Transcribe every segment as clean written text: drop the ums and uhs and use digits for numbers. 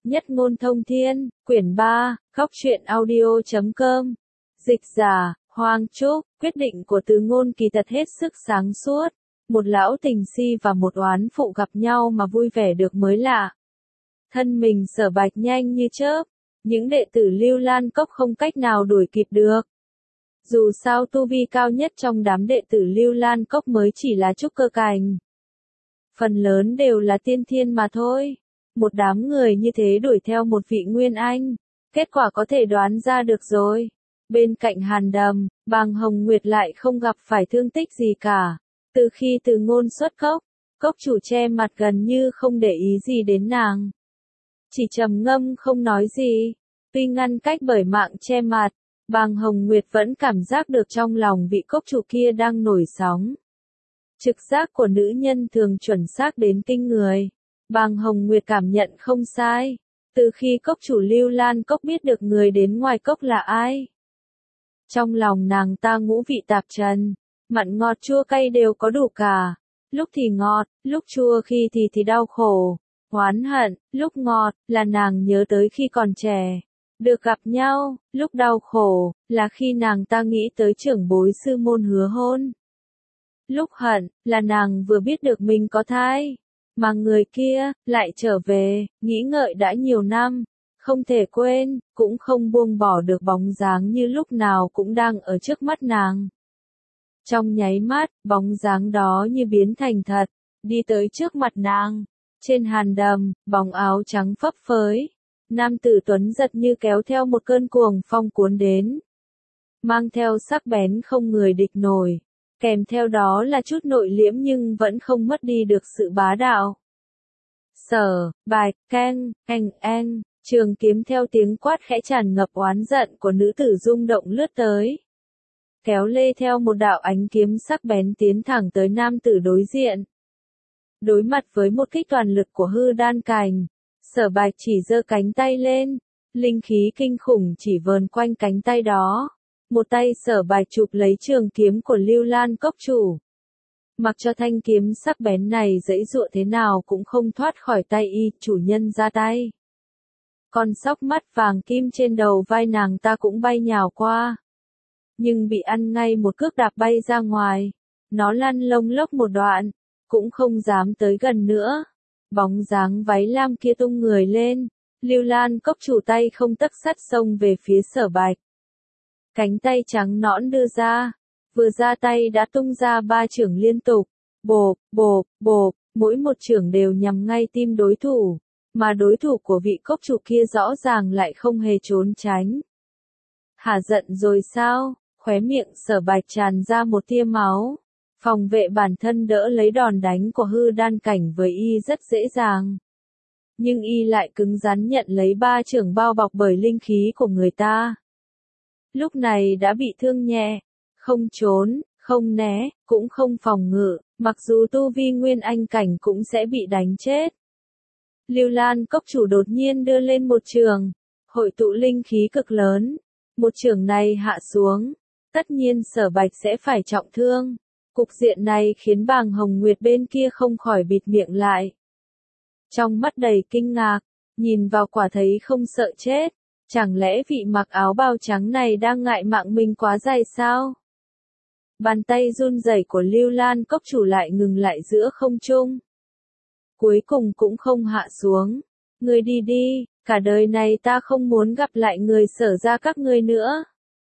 Nhất ngôn thông thiên, quyển 3, Góc truyện audio.com. Dịch giả, Hoàng Trúc, quyết định của Từ Ngôn kỳ thật hết sức sáng suốt. Một lão tình si và một oán phụ gặp nhau mà vui vẻ được mới lạ. Thân mình Sở Bạch nhanh như chớp, những đệ tử Lưu Lan Cốc không cách nào đuổi kịp được. Dù sao tu vi cao nhất trong đám đệ tử Lưu Lan Cốc mới chỉ là trúc cơ cảnh. Phần lớn đều là tiên thiên mà thôi. Một đám người như thế đuổi theo một vị Nguyên Anh, kết quả có thể đoán ra được rồi. Bên cạnh Hàn Đầm, Bàng Hồng Nguyệt lại không gặp phải thương tích gì cả. Từ khi Từ Ngôn xuất cốc, cốc chủ che mặt gần như không để ý gì đến nàng. Chỉ trầm ngâm không nói gì. Tuy ngăn cách bởi mạng che mặt, Bàng Hồng Nguyệt vẫn cảm giác được trong lòng vị cốc chủ kia đang nổi sóng. Trực giác của nữ nhân thường chuẩn xác đến kinh người. Bàng Hồng Nguyệt cảm nhận không sai. Từ khi cốc chủ Lưu Lan Cốc biết được người đến ngoài cốc là ai, trong lòng nàng ta ngũ vị tạp trần, mặn ngọt chua cay đều có đủ cả. Lúc thì ngọt, lúc chua, khi thì đau khổ, oán hận. Lúc ngọt là nàng nhớ tới khi còn trẻ, được gặp nhau. Lúc đau khổ là khi nàng ta nghĩ tới trưởng bối sư môn hứa hôn. Lúc hận là nàng vừa biết được mình có thai, mà người kia lại trở về, nghĩ ngợi đã nhiều năm, không thể quên, cũng không buông bỏ được bóng dáng như lúc nào cũng đang ở trước mắt nàng. Trong nháy mắt, bóng dáng đó như biến thành thật, đi tới trước mặt nàng. Trên Hàn Đầm, bóng áo trắng phấp phới, nam tử tuấn giật như kéo theo một cơn cuồng phong cuốn đến, mang theo sắc bén không người địch nổi. Kèm theo đó là chút nội liễm nhưng vẫn không mất đi được sự bá đạo. Sở Bạch, keng, anh, trường kiếm theo tiếng quát khẽ tràn ngập oán giận của nữ tử rung động lướt tới. Kéo lê theo một đạo ánh kiếm sắc bén tiến thẳng tới nam tử đối diện. Đối mặt với một kích toàn lực của hư đan cành, Sở Bạch chỉ giơ cánh tay lên, linh khí kinh khủng chỉ vờn quanh cánh tay đó. Một tay Sở Bạch chụp lấy trường kiếm của Lưu Lan Cốc chủ. Mặc cho thanh kiếm sắc bén này giãy giụa thế nào cũng không thoát khỏi tay y, chủ nhân ra tay. Con sóc mắt vàng kim trên đầu vai nàng ta cũng bay nhào qua, nhưng bị ăn ngay một cước đạp bay ra ngoài. Nó lăn lông lốc một đoạn, cũng không dám tới gần nữa. Bóng dáng váy lam kia tung người lên, Lưu Lan Cốc chủ tay không tấc sắt xông về phía Sở Bạch. Cánh tay trắng nõn đưa ra, vừa ra tay đã tung ra 3 chưởng liên tục, bộp, bộp, bộp, mỗi một chưởng đều nhằm ngay tim đối thủ, mà đối thủ của vị cốc chủ kia rõ ràng lại không hề trốn tránh. Hả giận rồi sao? Khóe miệng Sở Bạch tràn ra một tia máu. Phòng vệ bản thân đỡ lấy đòn đánh của hư đan cảnh với y rất dễ dàng, nhưng y lại cứng rắn nhận lấy 3 chưởng bao bọc bởi linh khí của người ta. Lúc này đã bị thương nhẹ, không trốn, không né, cũng không phòng ngự, mặc dù tu vi Nguyên Anh cảnh cũng sẽ bị đánh chết. Lưu Lan Cốc chủ đột nhiên đưa lên một chưởng, hội tụ linh khí cực lớn. Một chưởng này hạ xuống, tất nhiên Sở Bạch sẽ phải trọng thương. Cục diện này khiến Bàng Hồng Nguyệt bên kia không khỏi bịt miệng lại. Trong mắt đầy kinh ngạc, nhìn vào quả thấy không sợ chết. Chẳng lẽ vị mặc áo bào trắng này đang ngại mạng mình quá dài sao? Bàn tay run rẩy của Lưu Lan Cốc chủ lại ngừng lại giữa không trung. Cuối cùng cũng không hạ xuống. Ngươi đi đi, cả đời này ta không muốn gặp lại người Sở gia các ngươi nữa.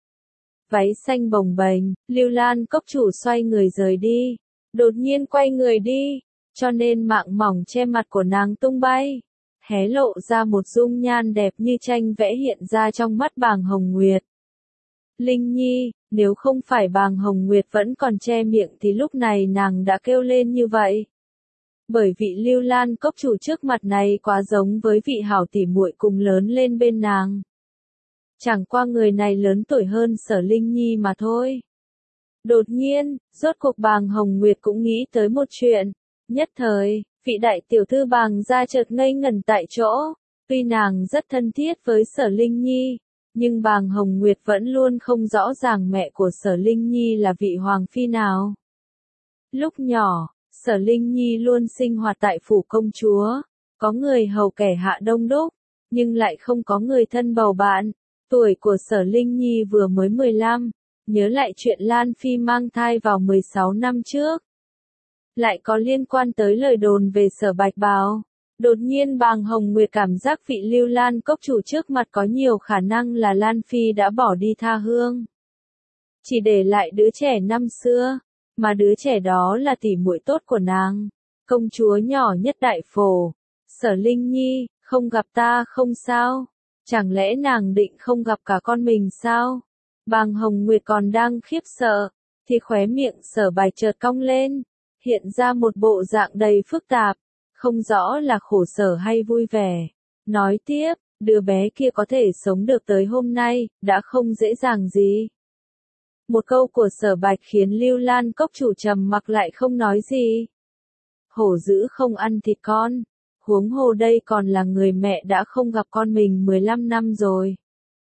Váy xanh bồng bềnh, Lưu Lan Cốc chủ xoay người rời đi. Đột nhiên quay người đi, cho nên mạng mỏng che mặt của nàng tung bay, hé lộ ra một dung nhan đẹp như tranh vẽ hiện ra trong mắt Bàng Hồng Nguyệt. Linh Nhi, nếu không phải Bàng Hồng Nguyệt vẫn còn che miệng thì lúc này nàng đã kêu lên như vậy. Bởi vị Lưu Lan Cốc chủ trước mặt này quá giống với vị hảo tỉ muội cùng lớn lên bên nàng. Chẳng qua người này lớn tuổi hơn Sở Linh Nhi mà thôi. Đột nhiên, rốt cuộc Bàng Hồng Nguyệt cũng nghĩ tới một chuyện. Nhất thời, vị đại tiểu thư Bàng gia chợt ngây ngẩn tại chỗ. Tuy nàng rất thân thiết với Sở Linh Nhi, nhưng Bàng Hồng Nguyệt vẫn luôn không rõ ràng mẹ của Sở Linh Nhi là vị hoàng phi nào. Lúc nhỏ, Sở Linh Nhi luôn sinh hoạt tại phủ công chúa, có người hầu kẻ hạ đông đúc, nhưng lại không có người thân bầu bạn. Tuổi của Sở Linh Nhi vừa mới 15, nhớ lại chuyện Lan Phi mang thai vào 16 năm trước. Lại có liên quan tới lời đồn về Sở Bạch Bào. Đột nhiên Bàng Hồng Nguyệt cảm giác vị Lưu Lan cốc chủ trước mặt có nhiều khả năng là Lan Phi đã bỏ đi tha hương. Chỉ để lại đứa trẻ năm xưa, mà đứa trẻ đó là tỷ muội tốt của nàng, công chúa nhỏ nhất Đại Phổ. Sở Linh Nhi, không gặp ta không sao, chẳng lẽ nàng định không gặp cả con mình sao? Bàng Hồng Nguyệt còn đang khiếp sợ, thì khóe miệng Sở Bạch chợt cong lên, hiện ra một bộ dạng đầy phức tạp, không rõ là khổ sở hay vui vẻ. Nói tiếp, đứa bé kia có thể sống được tới hôm nay, đã không dễ dàng gì. Một câu của Sở Bạch khiến Lưu Lan cốc chủ trầm mặc lại không nói gì. Hổ dữ không ăn thịt con, huống hồ đây còn là người mẹ đã không gặp con mình 15 năm rồi.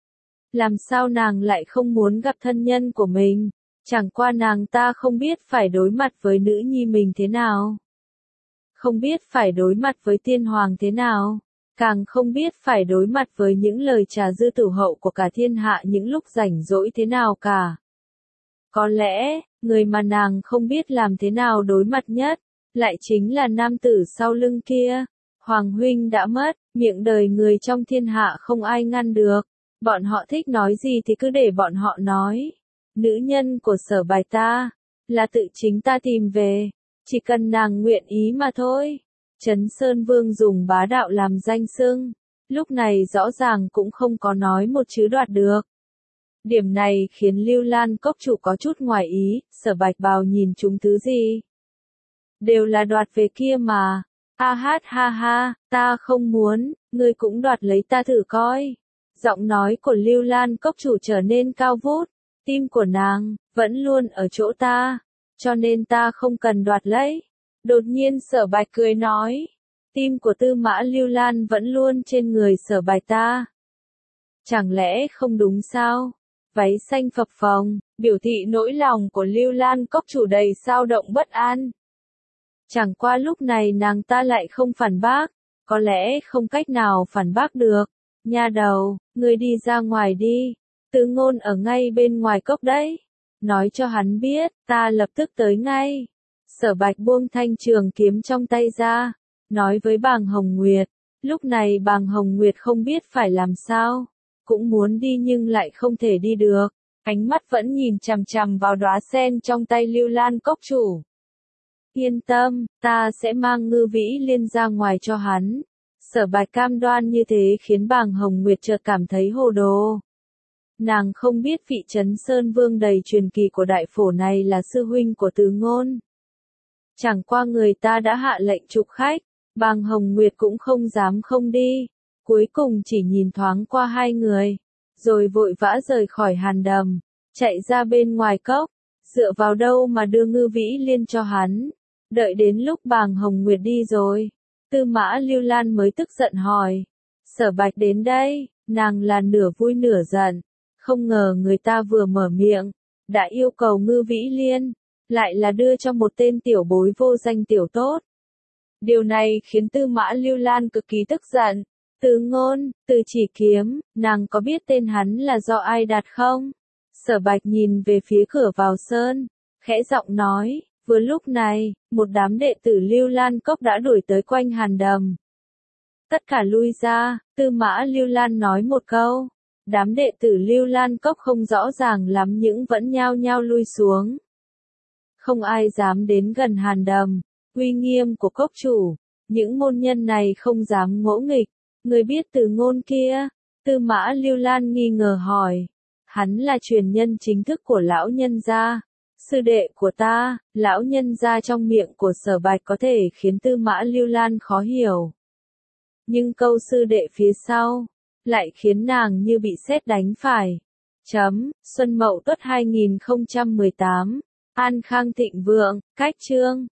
Làm sao nàng lại không muốn gặp thân nhân của mình, chẳng qua nàng ta không biết phải đối mặt với nữ nhi mình thế nào. Không biết phải đối mặt với tiên hoàng thế nào, càng không biết phải đối mặt với những lời trà dư tử hậu của cả thiên hạ những lúc rảnh rỗi thế nào cả. Có lẽ, người mà nàng không biết làm thế nào đối mặt nhất, lại chính là nam tử sau lưng kia. Hoàng huynh đã mất, miệng đời người trong thiên hạ không ai ngăn được. Bọn họ thích nói gì thì cứ để bọn họ nói. Nữ nhân của Sở Bạch ta, là tự chính ta tìm về, chỉ cần nàng nguyện ý mà thôi. Trấn Sơn Vương dùng bá đạo làm danh xưng, lúc này rõ ràng cũng không có nói một chữ đoạt được. Điểm này khiến Lưu Lan cốc chủ có chút ngoài ý, Sở Bạch Bào nhìn chúng thứ gì? Đều là đoạt về kia mà. Ha ha, ta không muốn, ngươi cũng đoạt lấy ta thử coi. Giọng nói của Lưu Lan cốc chủ trở nên cao vút, tim của nàng vẫn luôn ở chỗ ta, cho nên ta không cần đoạt lấy. Đột nhiên Sở Bạch cười nói, tim của Tư Mã Lưu Lan vẫn luôn trên người Sở Bạch ta. Chẳng lẽ không đúng sao? Váy xanh phập phồng, biểu thị nỗi lòng của Lưu Lan cốc chủ đầy dao động bất an. Chẳng qua lúc này nàng ta lại không phản bác, có lẽ không cách nào phản bác được. Nha đầu, ngươi đi ra ngoài đi, Tứ Ngôn ở ngay bên ngoài cốc đấy. Nói cho hắn biết, ta lập tức tới ngay. Sở Bạch buông thanh trường kiếm trong tay ra, nói với Bàng Hồng Nguyệt. Lúc này Bàng Hồng Nguyệt không biết phải làm sao, cũng muốn đi nhưng lại không thể đi được. Ánh mắt vẫn nhìn chằm chằm vào đóa sen trong tay Lưu Lan cốc chủ. Yên tâm, ta sẽ mang Ngư Vĩ Liên ra ngoài cho hắn. Sở Bạch cam đoan như thế khiến Bàng Hồng Nguyệt chợt cảm thấy hồ đồ. Nàng không biết vị Trấn Sơn Vương đầy truyền kỳ của Đại Phổ này là sư huynh của Tứ Ngôn. Chẳng qua người ta đã hạ lệnh trục khách, Bàng Hồng Nguyệt cũng không dám không đi. Cuối cùng chỉ nhìn thoáng qua hai người, rồi vội vã rời khỏi hàn đầm, chạy ra bên ngoài cốc, dựa vào đâu mà đưa Ngư Vĩ Liên cho hắn. Đợi đến lúc Bàng Hồng Nguyệt đi rồi, Tư Mã Lưu Lan mới tức giận hỏi. Sở Bạch đến đây, nàng là nửa vui nửa giận, không ngờ người ta vừa mở miệng, đã yêu cầu Ngư Vĩ Liên, lại là đưa cho một tên tiểu bối vô danh tiểu tốt. Điều này khiến Tư Mã Lưu Lan cực kỳ tức giận. Tứ Ngôn, Từ Chỉ Kiếm, nàng có biết tên hắn là do ai đặt không? Sở Bạch nhìn về phía cửa vào sơn, khẽ giọng nói. Vừa lúc này, một đám đệ tử Lưu Lan cốc đã đuổi tới quanh hàn đầm. Tất cả lui ra, Tư Mã Lưu Lan nói một câu. Đám đệ tử Lưu Lan cốc không rõ ràng lắm nhưng vẫn nhao nhao lui xuống. Không ai dám đến gần hàn đầm, uy nghiêm của cốc chủ. Những môn nhân này không dám ngỗ nghịch. Người biết Từ Ngôn kia? Tư Mã Lưu Lan nghi ngờ hỏi. Hắn là truyền nhân chính thức của lão nhân gia. Sư đệ của ta, lão nhân gia trong miệng của Sở Bạch có thể khiến Tư Mã Lưu Lan khó hiểu. Nhưng câu sư đệ phía sau, lại khiến nàng như bị sét đánh phải. Xuân Mậu Tuất 2018, An Khang thịnh vượng, cách chương.